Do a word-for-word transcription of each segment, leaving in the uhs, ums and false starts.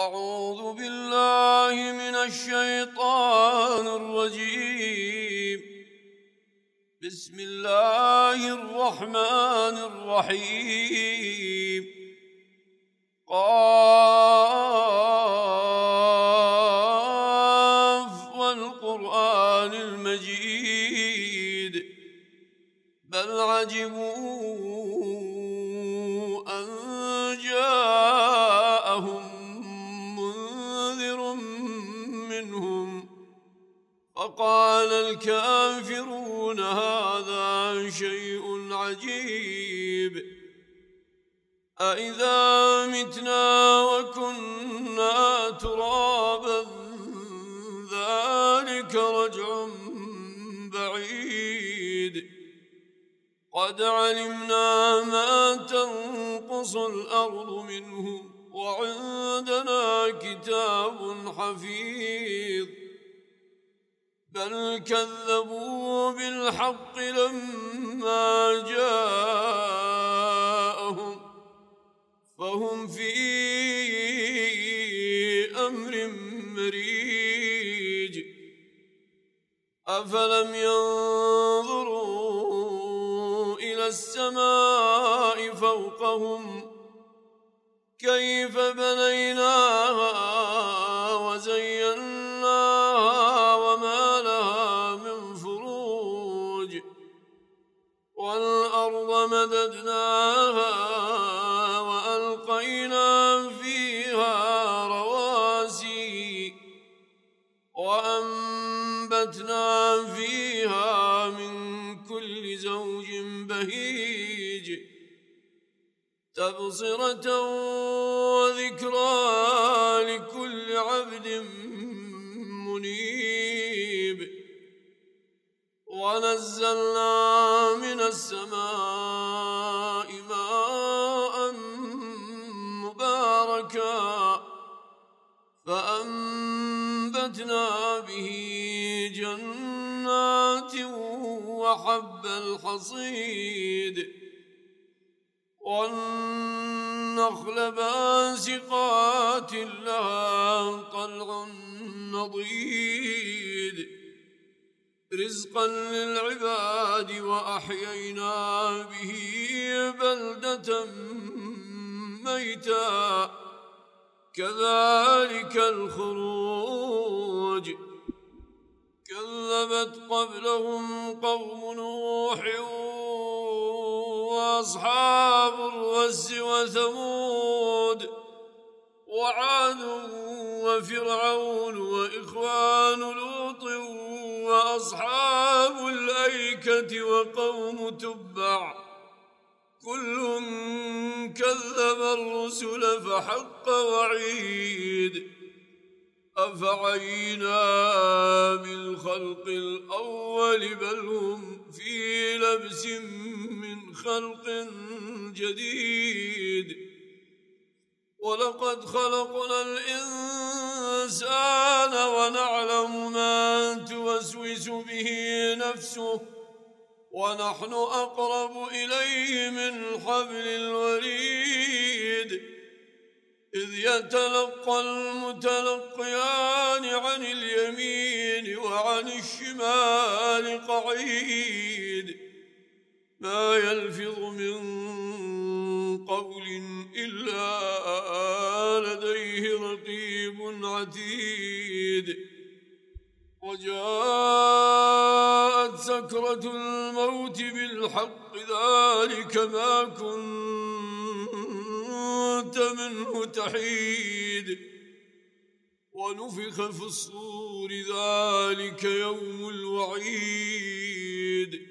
أعوذ بالله من الشيطان الرجيم. بسم الله الرحمن الرحيم. قاف والقرآن المجيد بل عجبوا أن جاءهم منذر منهم فقال الكافرون هذا شيء عجيب أإذا متنا وكنا ترابا ذلك رجع بعيد قد علمنا ما تنقص الأرض منهم وعندنا كتاب حفيظ بل كذبوا بالحق لما جاءهم فهم في أمر مريج أفلم ينظروا إلى السماء فوقهم كيف بنيناها وزيناها وما لها من فروج والأرض مددناها وألقينا فيها رواسي وأنبتنا فيها من كل زوج بهيج تبصرة وذكرى لكل عبد منيب ونزلنا من السماء ماء مباركا فأنبتنا به جنات وحب الحصيد والنخل باسقات لها طلع نضيد رزقا للعباد وأحيينا به بلدة ميتا كذلك الخروج كذبت قبلهم قوم نوح وأصحاب الرس وثمود وعاد وفرعون وإخوان لوط وأصحاب الأيكة وقوم تبع كل كذب الرسل فحق وعيد أفعينا بالخلق الأول بل هم في لبس من خلق جديد ولقد خلقنا الإنسان ونعلم ما توسوس به نفسه ونحن أقرب إليه من حبل الوريد إذ يتلقى المتلقيان عن اليمين وعن الشمال قعيد ما يلفظ من قول إلا لديه رقيب عتيد وجاءت سكرة الموت بالحق ذلك ما كنت منه تحيد ونفخ في الصور ذلك يوم الوعيد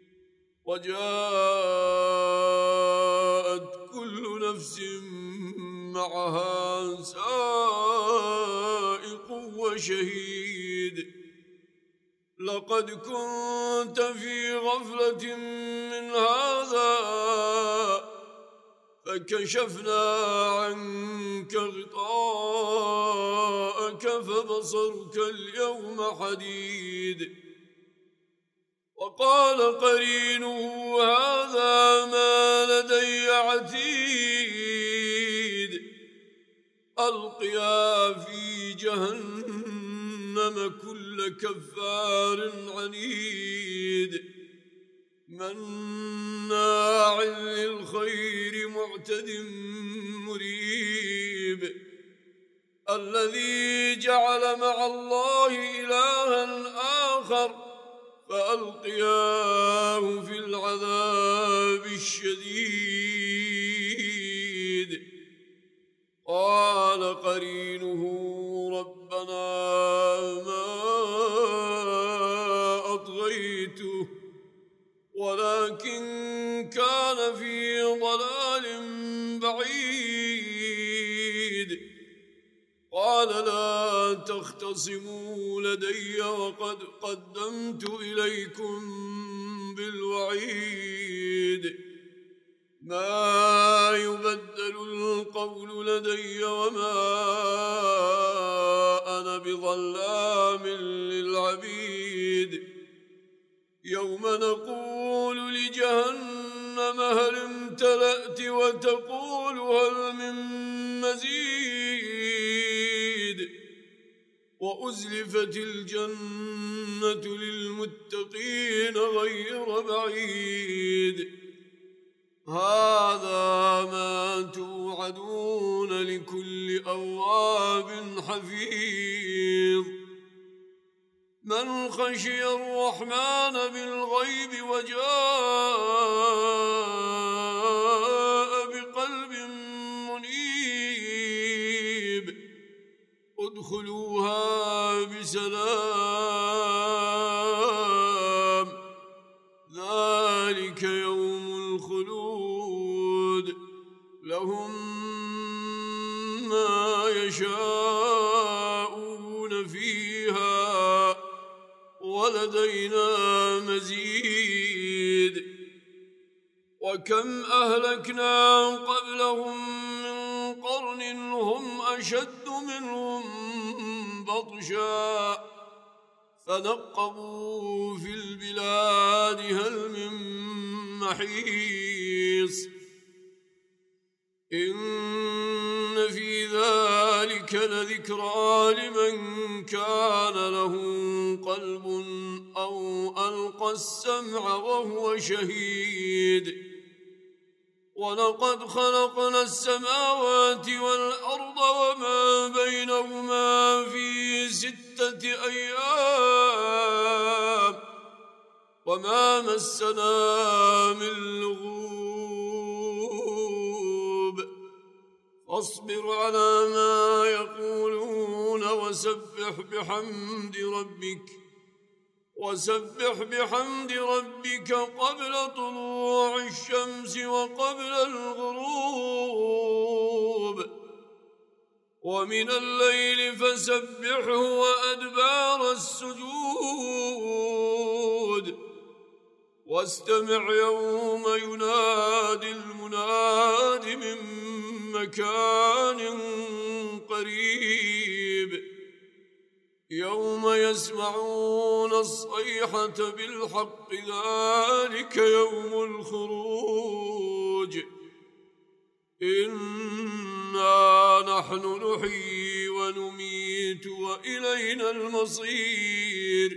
وجاءت كل نفس معها سائق وشهيد لقد كنت في غفلة من هذا فكشفنا عنك غطاءك فبصرك اليوم حديد وقال قرينه هذا ما لدي عتيد ألقى فألقيا في جهنم كل كفار عنيد مناع للخير معتد مريب الذي جعل مع الله إلها آخر فألقياه في العذاب الشديد قال قرينه ربنا ما أطغيته ولكن كان في ضلال بعيد قال لا تختصموا لدي وقد قدمت إليكم بالوعيد ما يبدل القول لدي وما أنا بظلام للعبيد يوم نقول لجهنم هل امتلأت وتقول هل من مزيد وأزلفت الجنة للمتقين غير بعيد هذا ما توعدون لكل أواب حفيظ من خشي الرحمن بالغيب وجاء بقلب منيب ادخلوها بسلام ذلك يوم الخلود لهم ما يشاءون فيها ولدينا مزيد وكم أهلكنا قبلهم من قرن هم أشد منهم بطشا فنقبوا في البلاد هل من محيص إن في ذلك لذكرى لمن كان له قلب أو ألقى السمع وهو شهيد ولقد خلقنا السماوات والأرض وما بينهما في ستة أيام وما مسنا من لغوب فاصبر على ما يقولون وسبح بحمد ربك وسبح بحمد ربك قبل طلوع الشمس وقبل الغروب ومن الليل فسبحه وأدبار السجود واستمع يوم ينادي المناد من مكان قريب يوم يسمعون الصيحة بالحق ذلك يوم الخروج إنا نحن نحيي ونميت وإلينا المصير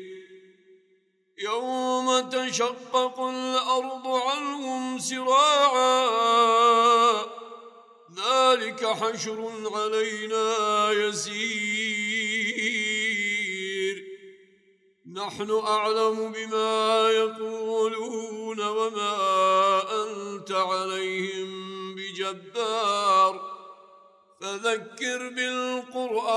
يوم تشقق الأرض عنهم سراعا ذلك حشر علينا يسير نحن أعلم بما يقولون وما أنت عليهم بجبار فذكر بالقرآن